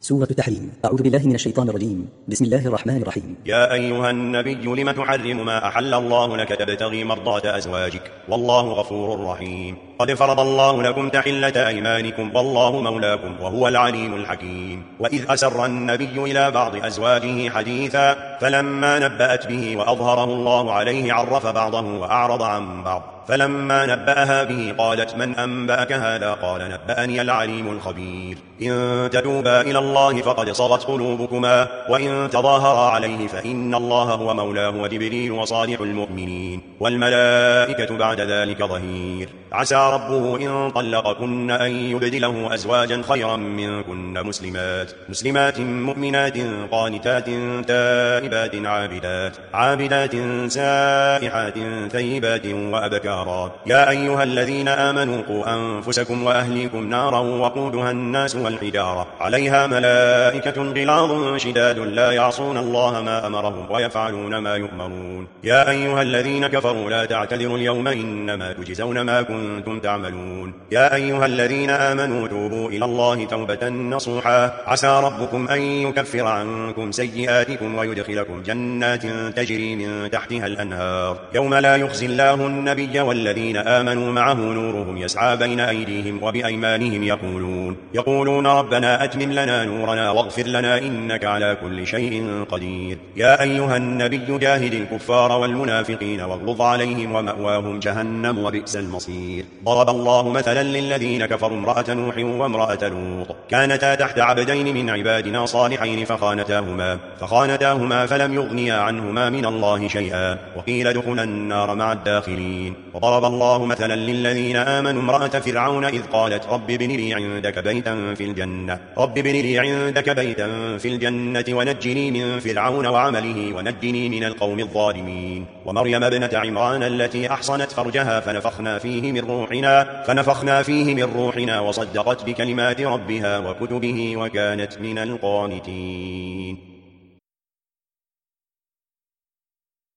سورة التحريم. أعوذ بالله من الشيطان الرجيم. بسم الله الرحمن الرحيم. يا أيها النبي لم تحرم ما أحل الله لك تبتغي مرضات أزواجك والله غفور رحيم. قد فرض الله لكم تحلة أيمانكم والله مولاكم وهو العليم الحكيم. وإذ أسر النبي إلى بعض أزواجه حديثا فلما نبأت به وأظهره الله عليه عرف بعضه وأعرض عن بعض. فلما نبأها به قالت من أنبأك هذا؟ قال نبأني العليم الخبير. إن تتوبا إلى الله فقد صغت قلوبكما وإن تظاهرا عليه فإن الله هو مولاه وجبريل وصالح المؤمنين والملائكة بعد ذلك ظهير. عسى ربه إن طلقكن أن يبدله أزواجا خيرا منكن مسلمات مؤمنات قانتات تائبات عابدات سائحات ثيبات وأبكارا. يا أيها الذين آمنوا قوا أنفسكم وأهليكم نارا وقودها الناس والحجارة عليها ملائكة غلاظ شداد لا يعصون الله ما أمرهم ويفعلون ما يؤمرون. يا أيها الذين كفروا لا تعتذروا اليوم إنما تجزون ما كنتم تعملون. يا أيها الذين آمنوا توبوا إلى الله توبة نصوحا عسى ربكم أن يكفر عنكم سيئاتكم ويدخلكم جنات تجري من تحتها الأنهار يوم لا يخزي الله النبي والذين آمنوا معه نورهم يسعى بين أيديهم وبأيمانهم يقولون ربنا أتمم لنا نورنا واغفر لنا إنك على كل شيء قدير. يا أيها النبي جاهد الكفار والمنافقين واغلظ عليهم ومأواهم جهنم وبئس المصير. ضرب الله مثلا للذين كفروا امرأة نوح وامرأة لوط كانتا تحت عبدين من عبادنا صالحين فخانتاهما فلم يغنيا عنهما من الله شيئا وقيل ادخلا النار مع الداخلين. وضرب الله مثلا للذين آمنوا امرأة فرعون إذ قالت رب ابن لي عندك بيتا في الجنة ونجني من فرعون وعمله ونجني من القوم الظالمين. ومريم ابنة عمران التي أحصنت فرجها فنفخنا فيه من روحنا وصدقت بكلمات ربها وكتبه وكانت من القانتين.